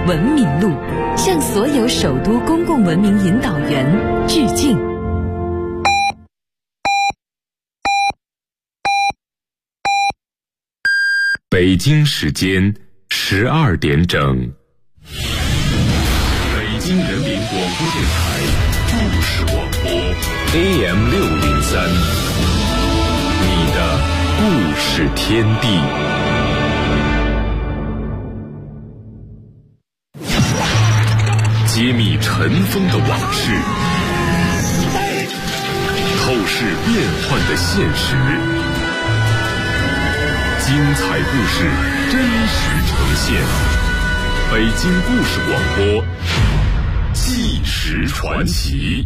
文明路，向所有首都公共文明引导员致敬。 北京时间12点整，北京人民广播电台故事广播 AM603， 你的故事天地。揭秘尘封的往事，透视变幻的现实，精彩故事真实呈现。北京故事广播，纪实传奇。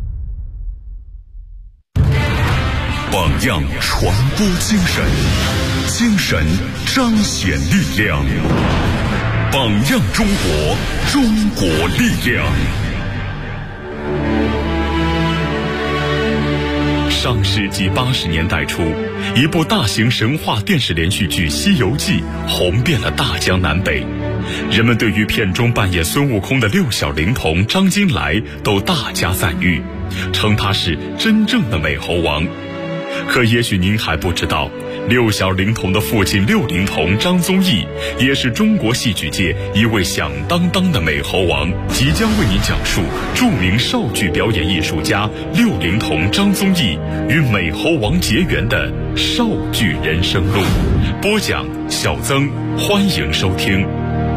榜样传播精神，精神彰显力量。榜样中国，中国力量。上世纪80年代初，一部大型神话电视连续剧《西游记》红遍了大江南北，人们对于片中扮演孙悟空的六小龄童张金来都大加赞誉，称他是真正的美猴王。可也许您还不知道，六小龄童的父亲六龄童张宗义也是中国戏剧界一位响当当的美猴王。即将为您讲述著名绍剧表演艺术家六龄童张宗义与美猴王结缘的绍剧人生路。播讲小曾，欢迎收听。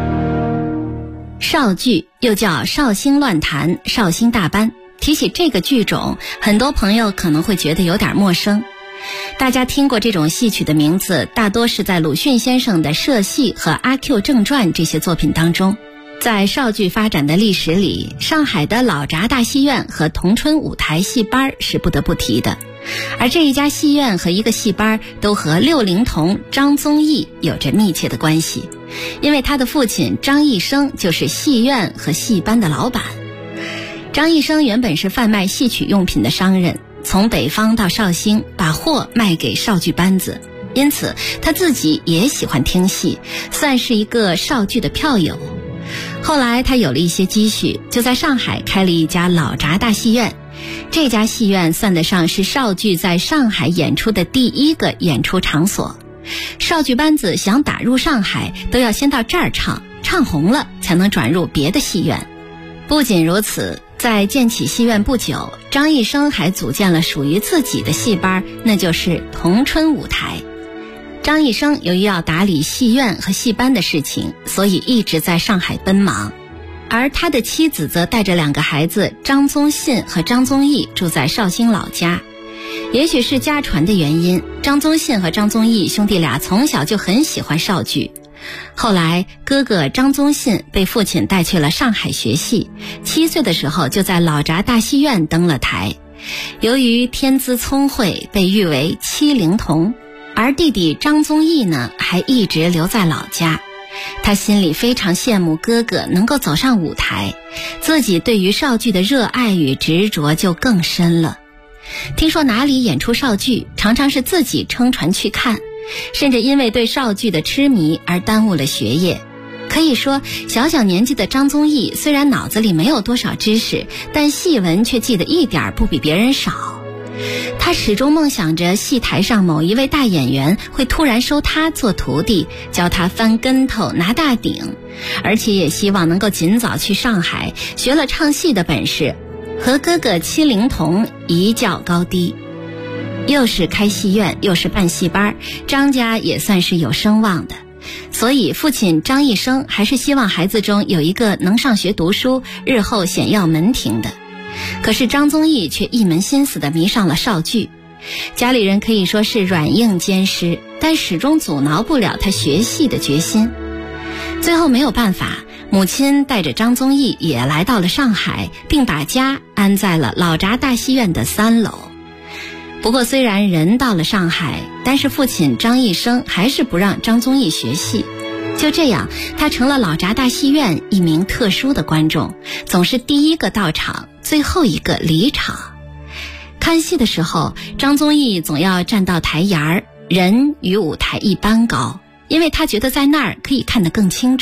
绍剧又叫绍兴乱弹、绍兴大班，提起这个剧种，很多朋友可能会觉得有点陌生。大家听过这种戏曲的名字，大多是在鲁迅先生的《社戏》和《阿 Q 正传》这些作品当中。在绍剧发展的历史里，上海的老闸大戏院和同春舞台戏班是不得不提的，而这一家戏院和一个戏班都和六龄童张宗义有着密切的关系，因为他的父亲张义生就是戏院和戏班的老板。张义生原本是贩卖戏曲用品的商人，从北方到绍兴把货卖给绍剧班子，因此他自己也喜欢听戏，算是一个绍剧的票友。后来他有了一些积蓄，就在上海开了一家老闸大戏院。这家戏院算得上是绍剧在上海演出的第一个演出场所。绍剧班子想打入上海，都要先到这儿唱，唱红了才能转入别的戏院。不仅如此，在建起戏院不久，张义生还组建了属于自己的戏班，那就是同春舞台。张义生由于要打理戏院和戏班的事情，所以一直在上海奔忙，而他的妻子则带着2个孩子张宗信和张宗义住在绍兴老家。也许是家传的原因，张宗信和张宗义兄弟俩从小就很喜欢绍剧。后来哥哥张宗信被父亲带去了上海学戏，7岁的时候就在老闸大戏院登了台。由于天资聪慧，被誉为7龄童。而弟弟张宗义呢，还一直留在老家。他心里非常羡慕哥哥能够走上舞台，自己对于绍剧的热爱与执着就更深了。听说哪里演出绍剧，常常是自己撑船去看，甚至因为对绍剧的痴迷而耽误了学业。可以说，小小年纪的张宗义虽然脑子里没有多少知识，但戏文却记得一点不比别人少。他始终梦想着戏台上某一位大演员会突然收他做徒弟，教他翻跟头拿大顶，而且也希望能够尽早去上海学了唱戏的本事，和哥哥7龄童一较高低。又是开戏院又是办戏班，张家也算是有声望的，所以父亲张义生还是希望孩子中有一个能上学读书，日后显耀门庭的。可是张宗义却一门心思地迷上了绍剧，家里人可以说是软硬兼施，但始终阻挠不了他学戏的决心。最后没有办法，母亲带着张宗义也来到了上海，并把家安在了老闸大戏院的3楼。不过虽然人到了上海，但是父亲张义生还是不让张宗义学戏。就这样，他成了老闸大戏院一名特殊的观众，总是第一个到场，最后一个离场。看戏的时候，张宗义总要站到台沿儿，人与舞台一般高，因为他觉得在那儿可以看得更清楚。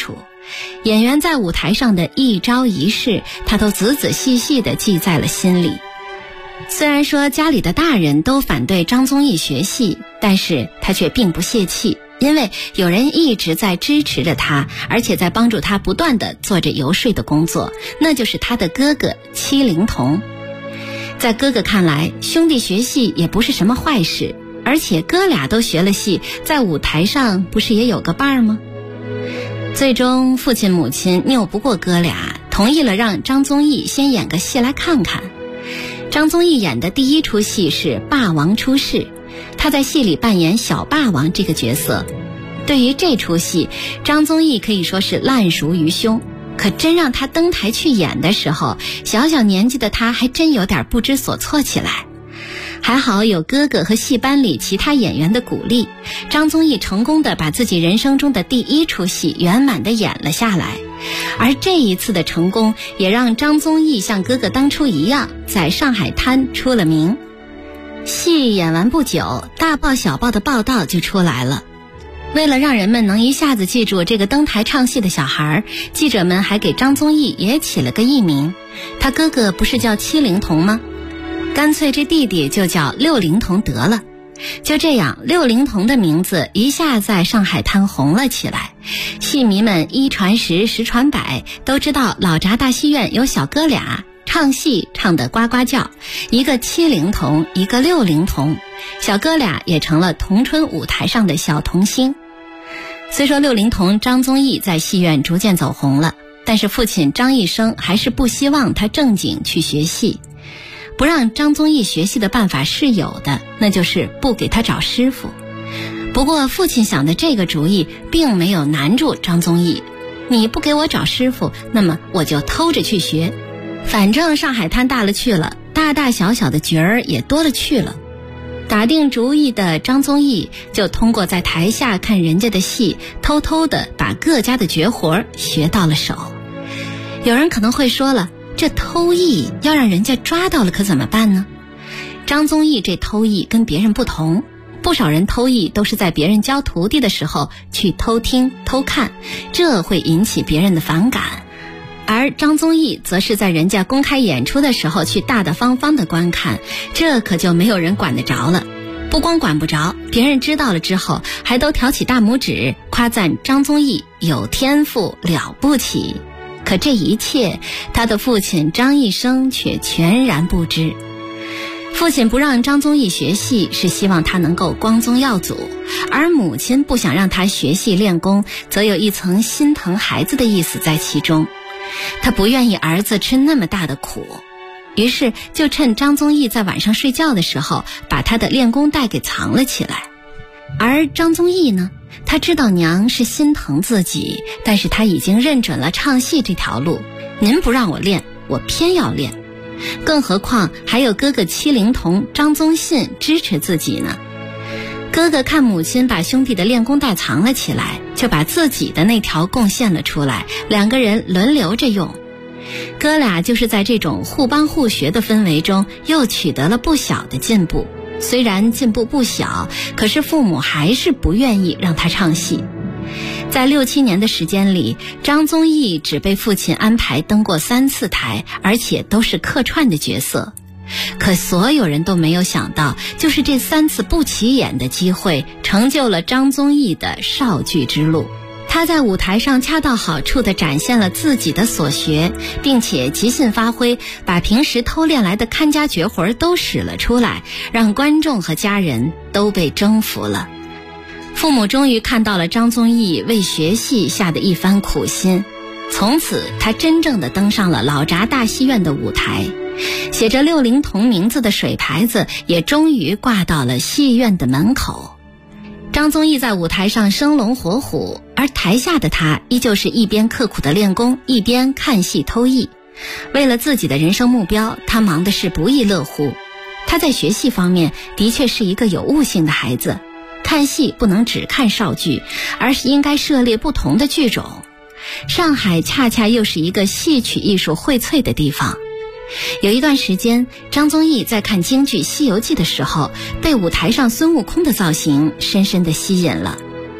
演员在舞台上的一招一式，他都仔仔细细地记在了心里。虽然说家里的大人都反对张宗义学戏，但是他却并不泄气，因为有人一直在支持着他，而且在帮助他不断地做着游说的工作，那就是他的哥哥戚灵童。在哥哥看来，兄弟学戏也不是什么坏事，而且哥俩都学了戏，在舞台上不是也有个伴儿吗？最终父亲母亲拗不过哥俩，同意了让张宗义先演个戏来看看。张宗义演的第一出戏是《霸王出世》，他在戏里扮演小霸王这个角色。对于这出戏，张宗义可以说是烂熟于胸，可真让他登台去演的时候，小小年纪的他还真有点不知所措起来。还好有哥哥和戏班里其他演员的鼓励，张宗义成功地把自己人生中的第一出戏圆满地演了下来。而这一次的成功，也让张宗义像哥哥当初一样，在上海滩出了名。戏演完不久，大报小报的报道就出来了。为了让人们能一下子记住这个登台唱戏的小孩，记者们还给张宗义也起了个艺名。他哥哥不是叫戚灵童吗？干脆这弟弟就叫六灵童得了。就这样，六灵童的名字一下在上海滩红了起来。戏迷们一传十，十传百，都知道老闸大戏院有小哥俩，唱戏唱得呱呱叫，一个戚灵童，一个六灵童，小哥俩也成了同春舞台上的小童星。虽说六灵童张宗义在戏院逐渐走红了，但是父亲张一生还是不希望他正经去学戏。不让张宗义学戏的办法是有的，那就是不给他找师傅。不过父亲想的这个主意并没有难住张宗义，你不给我找师傅，那么我就偷着去学，反正上海滩大了去了，大大小小的角儿也多了去了。打定主意的张宗义就通过在台下看人家的戏，偷偷地把各家的绝活学到了手。有人可能会说了，这偷艺要让人家抓到了可怎么办呢？张宗义这偷艺跟别人不同，不少人偷艺都是在别人教徒弟的时候去偷听偷看，这会引起别人的反感。而张宗义则是在人家公开演出的时候去大大方方的观看，这可就没有人管得着了。不光管不着，别人知道了之后还都挑起大拇指，夸赞张宗义有天赋了不起。可这一切，他的父亲张一生却全然不知。父亲不让张宗义学戏，是希望他能够光宗耀祖，而母亲不想让他学戏练功，则有一层心疼孩子的意思在其中。他不愿意儿子吃那么大的苦，于是就趁张宗义在晚上睡觉的时候，把他的练功带给藏了起来。而张宗义呢，他知道娘是心疼自己，但是他已经认准了唱戏这条路，您不让我练，我偏要练。更何况还有哥哥戚灵童张宗信支持自己呢。哥哥看母亲把兄弟的练功带藏了起来，就把自己的那条贡献了出来，两个人轮流着用。哥俩就是在这种互帮互学的氛围中，又取得了不小的进步。虽然进步不小，可是父母还是不愿意让他唱戏。在6、7年的时间里，张宗义只被父亲安排登过3次台，而且都是客串的角色。可所有人都没有想到，就是这3次不起眼的机会，成就了张宗义的少剧之路。他在舞台上恰到好处地展现了自己的所学，并且即兴发挥，把平时偷练来的看家绝活都使了出来，让观众和家人都被征服了。父母终于看到了张宗义为学戏下的一番苦心，从此他真正地登上了老闸大戏院的舞台，写着六灵童名字的水牌子也终于挂到了戏院的门口。张宗义在舞台上生龙活虎，而台下的他依旧是一边刻苦的练功，一边看戏偷艺。为了自己的人生目标，他忙的是不亦乐乎。他在学戏方面的确是一个有悟性的孩子，看戏不能只看少剧，而是应该涉猎不同的剧种。上海恰恰又是一个戏曲艺术荟萃的地方。有一段时间，张宗义在看京剧《西游记》的时候，被舞台上孙悟空的造型深深地吸引了。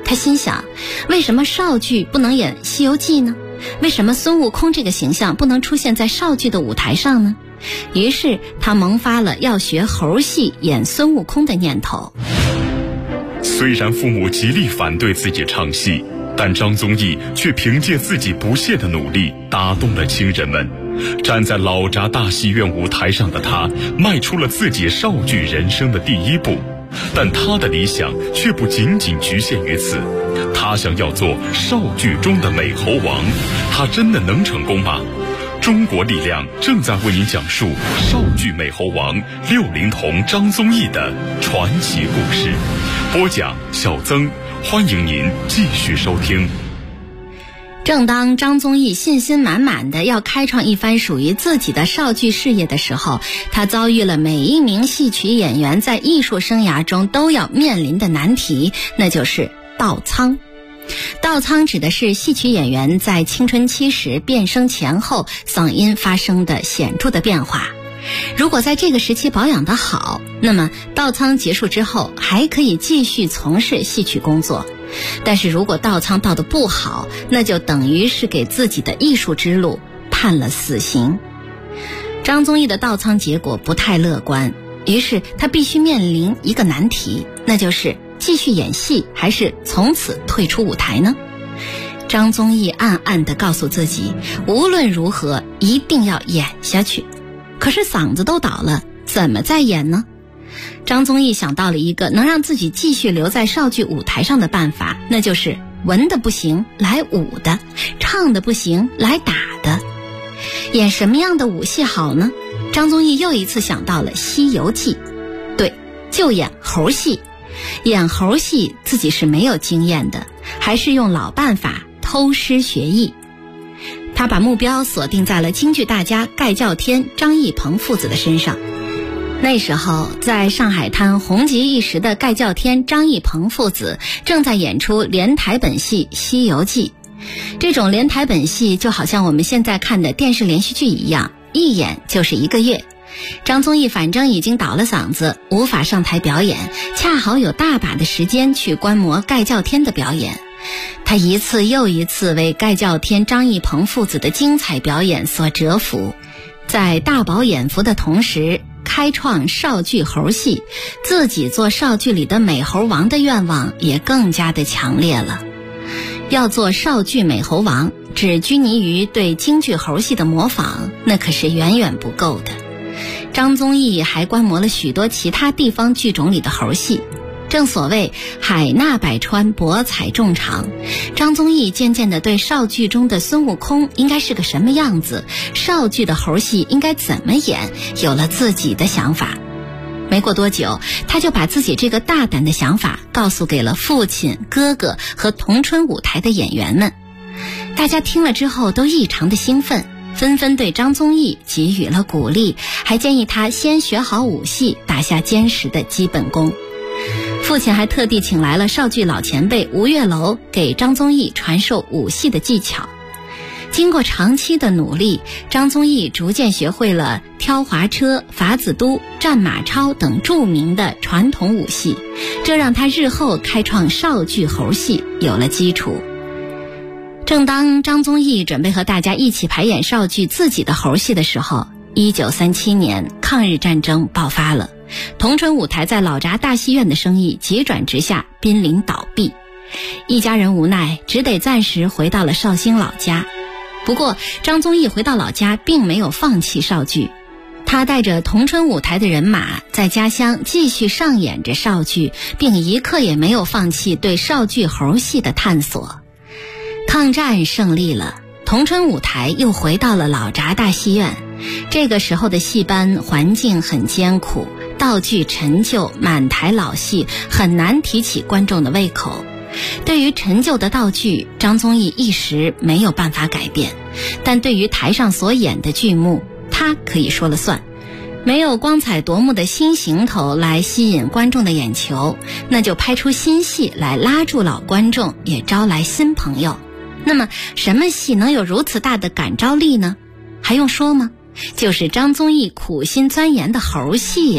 他心想，为什么少剧不能演《西游记》呢？为什么孙悟空这个形象不能出现在少剧的舞台上呢？于是他萌发了要学猴戏演孙悟空的念头。 虽然父母极力反对自己唱戏，但张宗义却凭借自己不懈的努力打动了亲人们。站在老闸大戏院舞台上的他，迈出了自己少剧人生的第一步。但他的理想却不仅仅局限于此，他想要做少剧中的美猴王。他真的能成功吗？中国力量正在为您讲述少剧美猴王六龄童张宗义的传奇故事。播讲小曾，欢迎您继续收听。 正当张宗义信心满满的要开创一番属于自己的少剧事业的时候，他遭遇了每一名戏曲演员在艺术生涯中都要面临的难题，那就是倒仓。倒仓指的是戏曲演员在青春期时变声前后嗓音发生的显著的变化。如果在这个时期保养得好，那么倒仓结束之后还可以继续从事戏曲工作。但是如果倒仓倒得不好，那就等于是给自己的艺术之路判了死刑。张宗义的倒仓结果不太乐观，于是他必须面临一个难题，那就是继续演戏还是从此退出舞台呢？张宗义暗暗地告诉自己，无论如何一定要演下去。可是嗓子都倒了，怎么再演呢？张宗义想到了一个能让自己继续留在少剧舞台上的办法，那就是文的不行来武的，唱的不行来打的。演什么样的武戏好呢？张宗义又一次想到了《西游记》，对，就演猴戏。演猴戏自己是没有经验的，还是用老办法偷师学艺。他把目标锁定在了京剧大家盖叫天、张义鹏父子的身上。那时候在上海滩红极一时的盖叫天、张义鹏父子正在演出连台本戏《西游记》。这种连台本戏就好像我们现在看的电视连续剧一样，一演就是1个月。张宗义反正已经倒了嗓子，无法上台表演，恰好有大把的时间去观摩盖叫天的表演。他一次又一次为盖叫天、张义鹏父子的精彩表演所折服，在大饱眼福的同时，开创少剧猴戏，自己做少剧里的美猴王的愿望也更加的强烈了。要做少剧美猴王，只拘泥于对京剧猴戏的模仿，那可是远远不够的。张宗义还观摩了许多其他地方剧种里的猴戏。正所谓海纳百川，博采众长，张宗义渐渐地对少剧中的孙悟空应该是个什么样子，少剧的猴戏应该怎么演，有了自己的想法。没过多久，他就把自己这个大胆的想法告诉给了父亲、哥哥和同春舞台的演员们。大家听了之后都异常的兴奋，纷纷对张宗义给予了鼓励，还建议他先学好武戏，打下坚实的基本功。父亲还特地请来了少剧老前辈吴月楼，给张宗义传授武戏的技巧。经过长期的努力，张宗义逐渐学会了挑滑车、法子都、战马超等著名的传统武戏，这让他日后开创少剧猴戏有了基础。正当张宗义准备和大家一起排演少剧自己的猴戏的时候，1937年抗日战争爆发了，同春舞台在老闸大戏院的生意急转直下，濒临倒闭。一家人无奈，只得暂时回到了绍兴老家。不过张宗义回到老家并没有放弃少剧，他带着同春舞台的人马在家乡继续上演着少剧，并一刻也没有放弃对少剧猴戏的探索。抗战胜利了，同春舞台又回到了老闸大戏院。这个时候的戏班环境很艰苦，道具陈旧，满台老戏，很难提起观众的胃口。对于陈旧的道具，张宗义一时没有办法改变，但对于台上所演的剧目，他可以说了算。没有光彩夺目的新行头来吸引观众的眼球，那就拍出新戏来拉住老观众，也招来新朋友。那么什么戏能有如此大的感召力呢？还用说吗？就是张宗义苦心钻研的猴戏呀。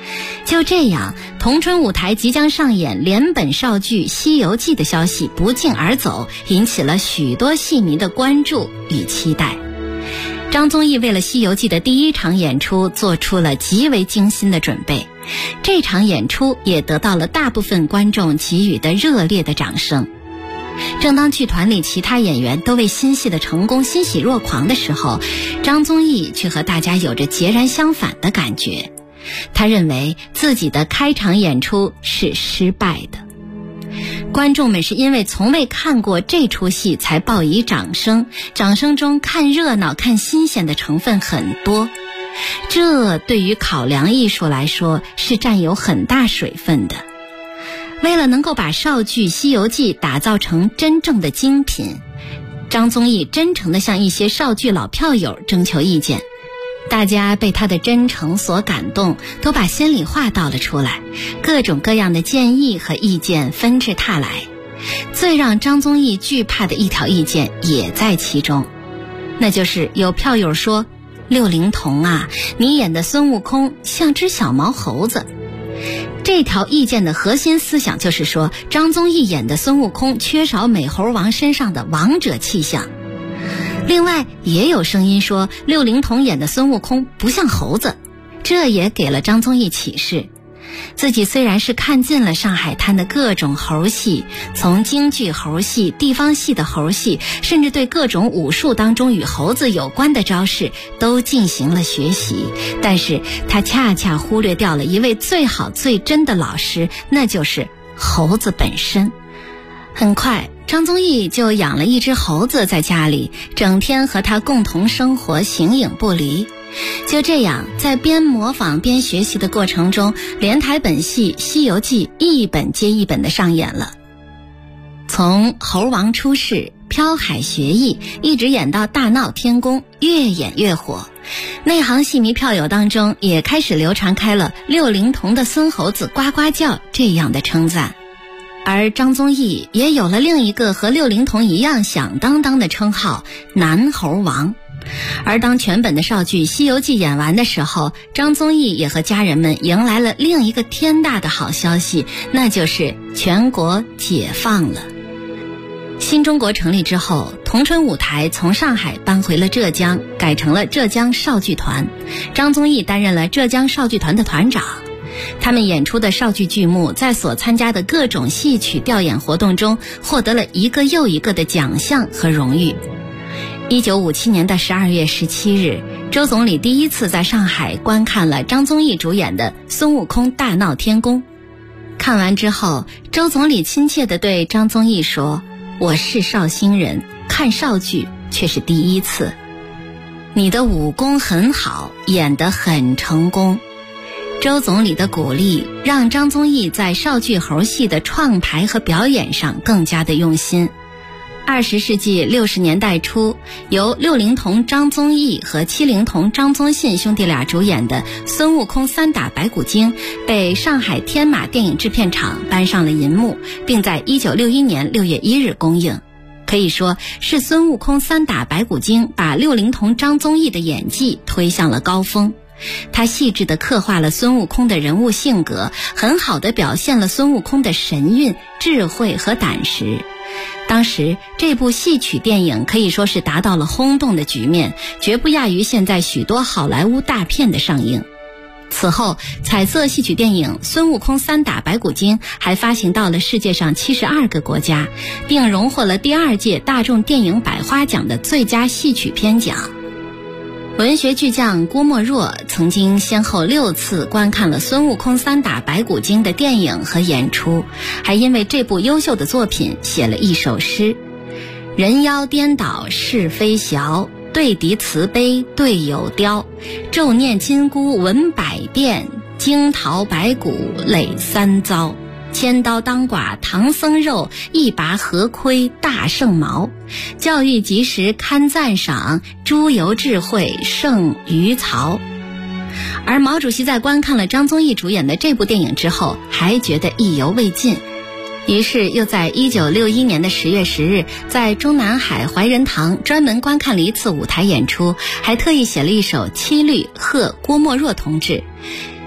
就这样，同春舞台即将上演连本少剧《西游记》的消息不胫而走，引起了许多戏迷的关注与期待。张宗义为了《西游记》的第一场演出做出了极为精心的准备，这场演出也得到了大部分观众给予的热烈的掌声。正当剧团里其他演员都为新戏的成功欣喜若狂的时候，张宗义却和大家有着截然相反的感觉。他认为自己的开场演出是失败的，观众们是因为从未看过这出戏才报以掌声，掌声中看热闹看新鲜的成分很多，这对于考量艺术来说是占有很大水分的。为了能够把少剧《西游记》打造成真正的精品，张宗义真诚地向一些少剧老票友征求意见，大家被他的真诚所感动，都把心里话道了出来，各种各样的建议和意见纷至沓来。最让张宗义惧怕的一条意见也在其中，那就是有票友说：“六龄童啊，你演的孙悟空像只小毛猴子。”这条意见的核心思想就是说，张宗义演的孙悟空缺少美猴王身上的王者气象。另外也有声音说，六龄童演的孙悟空不像猴子，这也给了张宗义启示。自己虽然是看尽了上海滩的各种猴戏，从京剧猴戏、地方戏的猴戏，甚至对各种武术当中与猴子有关的招式都进行了学习，但是他恰恰忽略掉了一位最好最真的老师，那就是猴子本身。很快张宗义就养了一只猴子在家里，整天和他共同生活，形影不离。就这样，在边模仿边学习的过程中，连台本戏《西游记》一本接一本的上演了。从猴王出世、飘海学艺，一直演到大闹天宫，越演越火。内行戏迷票友当中也开始流传开了六龄童的孙猴子呱呱叫这样的称赞。而张宗义也有了另一个和六龄童一样响当当的称号——南猴王。而当全本的少剧《西游记》演完的时候，张宗义也和家人们迎来了另一个天大的好消息，那就是全国解放了。新中国成立之后，同春舞台从上海搬回了浙江，改成了浙江少剧团。张宗义担任了浙江少剧团的团长。他们演出的少剧剧目在所参加的各种戏曲调演活动中获得了一个又一个的奖项和荣誉。1957年的12月17日，周总理第一次在上海观看了张宗义主演的《孙悟空大闹天宫》。看完之后，周总理亲切地对张宗义说：“我是绍兴人，看少剧却是第一次。你的武功很好，演得很成功。”周总理的鼓励让张宗义在少剧猴戏的创排和表演上更加的用心。20世纪60年代初，由六龄童张宗义和七龄童张宗信兄弟俩主演的《孙悟空三打白骨精》被上海天马电影制片厂搬上了银幕，并在1961年6月1日公映。可以说是孙悟空三打白骨精把六龄童张宗义的演技推向了高峰。他细致地刻画了孙悟空的人物性格，很好地表现了孙悟空的神韵、智慧和胆识。当时这部戏曲电影可以说是达到了轰动的局面，绝不亚于现在许多好莱坞大片的上映。此后，彩色戏曲电影《孙悟空三打白骨精》还发行到了世界上72个国家，并荣获了第2届大众电影百花奖的最佳戏曲片奖。文学巨匠郭沫若曾经先后6次观看了《孙悟空三打白骨精》的电影和演出，还因为这部优秀的作品写了一首诗：人妖颠倒是非小，对敌慈悲对友刁，咒念金箍文百遍，惊桃白骨累3遭。千刀当剐唐僧肉，一拔何亏大圣毛。教育及时堪赞赏，猪油智慧胜于曹。而毛主席在观看了张宗义主演的这部电影之后，还觉得意犹未尽，于是又在1961年的10月10日，在中南海怀仁堂专门观看了一次舞台演出，还特意写了一首七律贺郭沫若同志。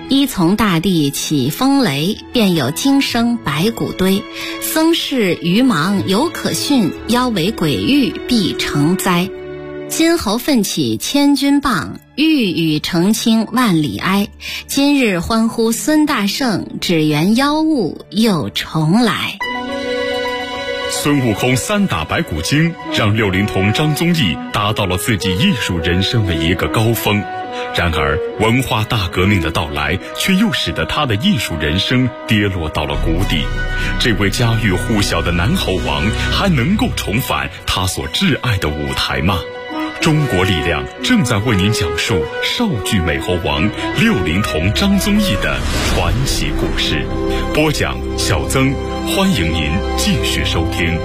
依从大地起风雷，便有惊声白骨堆。僧士愚盲犹可训，妖为鬼域必成灾。金侯奋起千钧棒，欲与澄清万里哀。今日欢呼孙大圣，只缘妖物又重来。 孙悟空3打白骨精，让六龄童张宗义达到了自己艺术人生的一个高峰。然而文化大革命的到来，却又使得他的艺术人生跌落到了谷底。这位家喻户晓的南猴王，还能够重返他所挚爱的舞台吗？中国力量正在为您讲述少剧美猴王六龄童张宗义的传奇故事。播讲小曾，欢迎您继续收听。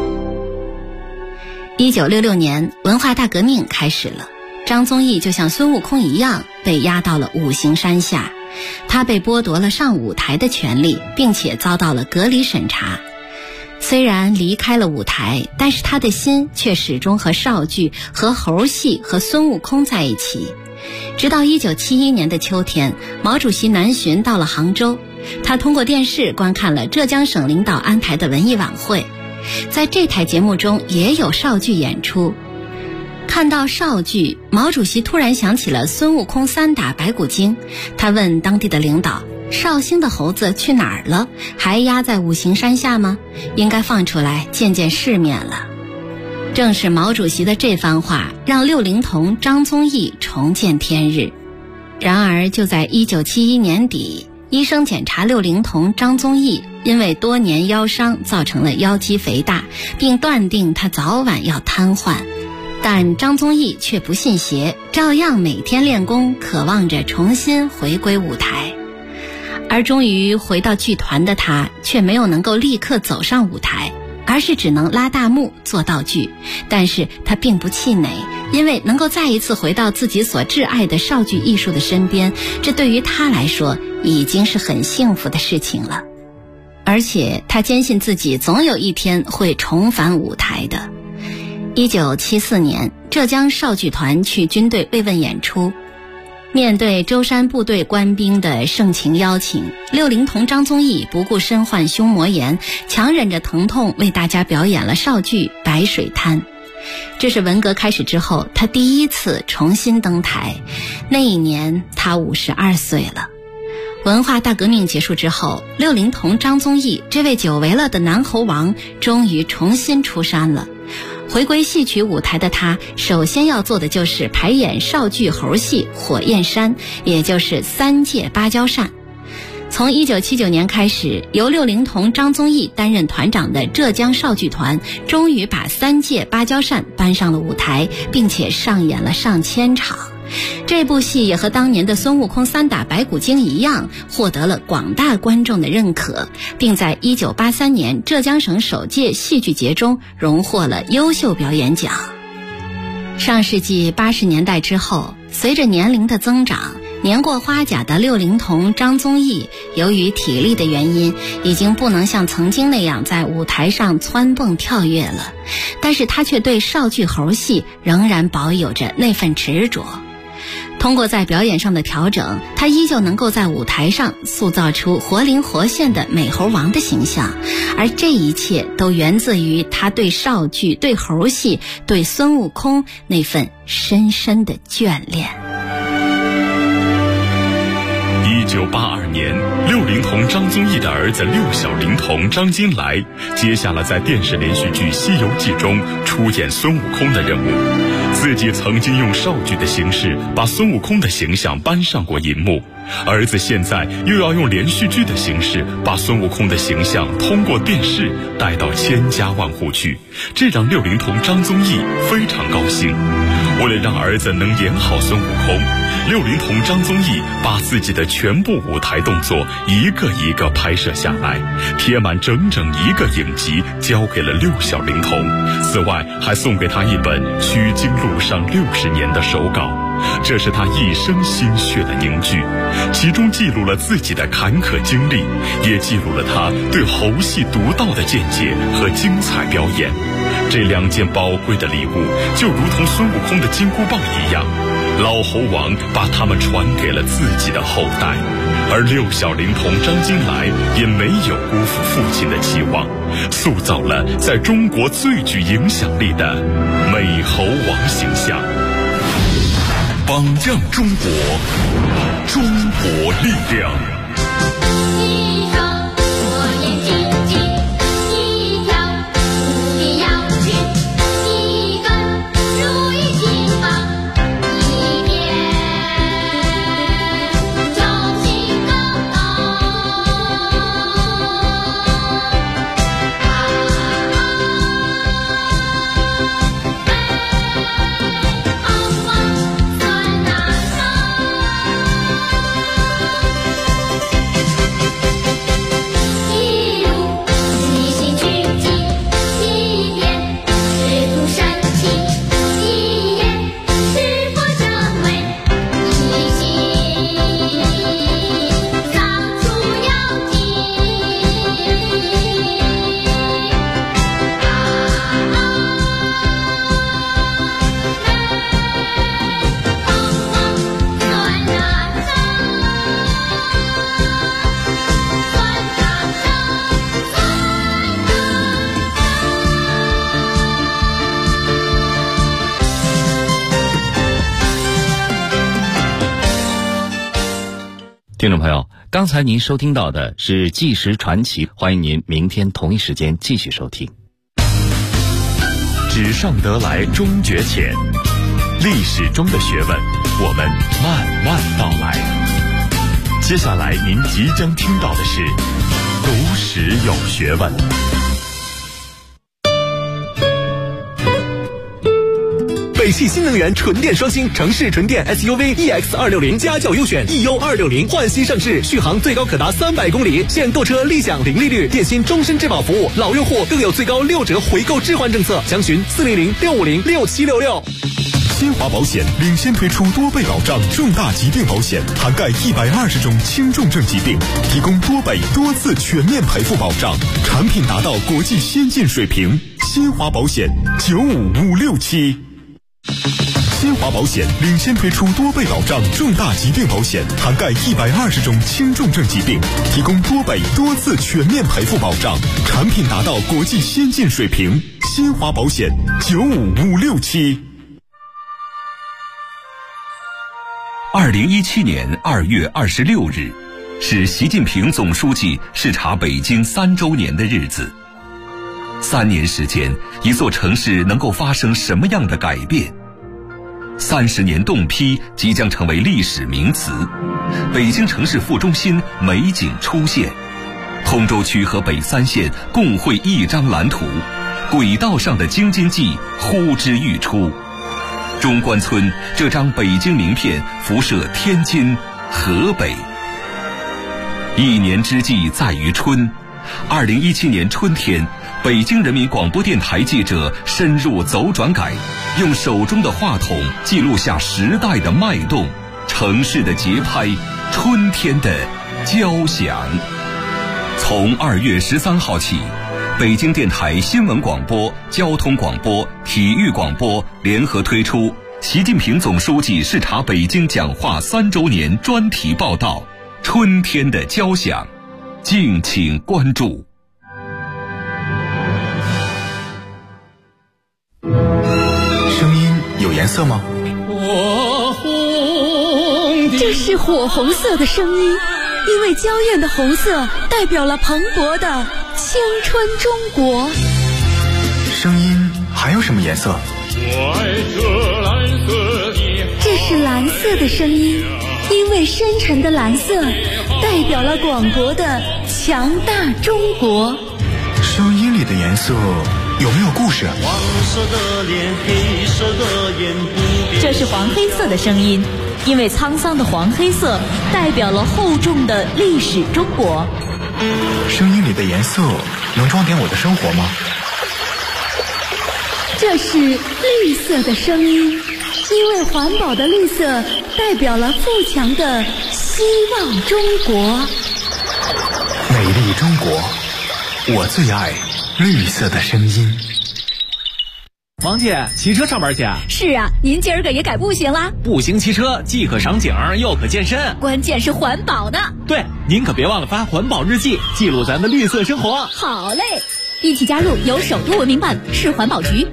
1966年，文化大革命开始了。张宗义就像孙悟空一样，被押到了五行山下。他被剥夺了上舞台的权利，并且遭到了隔离审查。虽然离开了舞台，但是他的心却始终和少剧、和猴戏、和孙悟空在一起。直到1971年的秋天，毛主席南巡到了杭州，他通过电视观看了浙江省领导安排的文艺晚会。在这台节目中也有少剧演出。看到少剧，毛主席突然想起了孙悟空3打白骨精。他问当地的领导，绍兴的猴子去哪儿了？还压在五行山下吗？应该放出来见见世面了。正是毛主席的这番话，让六龄童张宗义重见天日。然而就在1971年底，医生检查六龄童张宗义因为多年腰伤造成了腰肌肥大，并断定他早晚要瘫痪。但张宗义却不信邪，照样每天练功，渴望着重新回归舞台。而终于回到剧团的他，却没有能够立刻走上舞台，而是只能拉大幕做道具。但是他并不气馁，因为能够再一次回到自己所挚爱的少剧艺术的身边，这对于他来说已经是很幸福的事情了。而且他坚信自己总有一天会重返舞台的。1974年，浙江少剧团去军队慰问演出，面对舟山部队官兵的盛情邀请，六龄童张宗义不顾身患胸膜炎，强忍着疼痛为大家表演了少剧《白水滩》。这是文革开始之后他第一次重新登台，那一年他52岁了。文化大革命结束之后，六龄童张宗义这位久违了的南猴王终于重新出山了。回归戏曲舞台的他，首先要做的就是排演少剧猴戏《火焰山》，也就是3届芭蕉扇。从1979年开始，由六龄童张宗义担任团长的浙江少剧团，终于把3届芭蕉扇搬上了舞台，并且上演了上千场。这部戏也和当年的孙悟空3打白骨精一样，获得了广大观众的认可，并在1983年浙江省首届戏剧节中荣获了优秀表演奖。上世纪80年代之后，随着年龄的增长，年过花甲的六龄童张宗义由于体力的原因，已经不能像曾经那样在舞台上蹿蹦跳跃了，但是他却对少剧猴戏仍然保有着那份执着。通过在表演上的调整，他依旧能够在舞台上塑造出活灵活现的美猴王的形象，而这一切都源自于他对少剧、对猴戏、对孙悟空那份深深的眷恋。 1982年，六龄童张宗义的儿子六小龄童张金来接下了在电视连续剧《西游记》中出演孙悟空的任务。自己曾经用少剧的形式把孙悟空的形象搬上过银幕，儿子现在又要用连续剧的形式把孙悟空的形象通过电视带到千家万户去，这让六龄童张宗义非常高兴。为了让儿子能演好孙悟空，六龄童张宗义把自己的全部舞台动作一个一个拍摄下来，贴满整整1个影集，交给了六小龄童。此外还送给他一本取经路上60年的手稿，这是他一生心血的凝聚，其中记录了自己的坎坷经历，也记录了他对猴戏独到的见解和精彩表演。这2件宝贵的礼物，就如同孙悟空的金箍棒一样，老猴王把它们传给了自己的后代。 而六小龄童张金来也没有辜负父亲的期望，塑造了在中国最具影响力的美猴王形象。榜样中国，中国力量。 听众朋友，刚才您收听到的是《纪实传奇》，欢迎您明天同一时间继续收听。 纸上得来终觉浅，历史中的学问，我们慢慢道来。接下来您即将听到的是读史有学问。 北汽新能源纯电双星城市纯电 SUV EX260家轿优选 EU260 焕新上市，续航最高可达300公里，现购车立享零利率，电信终身质保服务，老用户更有最高6折回购置换政策，详询400-650-6766。 新华保险领先推出多倍保障重大疾病保险，涵盖120种轻重症疾病，提供多倍多次全面赔付保障，产品达到国际先进水平。新华保险95567。新华保险领先推出多倍保障重大疾病保险，涵盖120种轻重症疾病，提供多倍多次全面赔付保障，产品达到国际先进水平。新华保险95567。2017年2月26日，是习近平总书记视察北京3周年的日子。3年时间，一座城市能够发生什么样的改变？30年冻批即将成为历史名词，北京城市副中心美景出现，通州区和北3县共绘一张蓝图，轨道上的京津冀呼之欲出。中关村这张北京名片辐射天津、河北。一年之计在于春，2017年春天，北京人民广播电台记者深入走转改，用手中的话筒记录下时代的脉动，城市的节拍，春天的交响。从2月13号起，北京电台新闻广播、交通广播、体育广播联合推出习近平总书记视察北京讲话3周年专题报道《春天的交响》，敬请关注。 声音有颜色吗？ 这是火红色的声音，因为娇艳的红色代表了蓬勃的青春中国。 声音还有什么颜色？ 这是蓝色的声音，因为深沉的蓝色代表了广博的强大中国。 声音里的颜色有没有故事？ 黄色的脸，黑色的眼， 这是黄黑色的声音，因为沧桑的黄黑色代表了厚重的历史中国。 声音里的颜色能装点我的生活吗？ 这是绿色的声音，因为环保的绿色代表了富强的希望中国。 美丽中国，我最爱绿色的声音。 王姐，骑车上班去啊？ 是啊，您今儿个也改步行啦？ 步行骑车既可赏景又可健身， 关键是环保呢。 对，您可别忘了发环保日记，记录咱的绿色生活。 好嘞，一起加入由首都文明办、市环保局、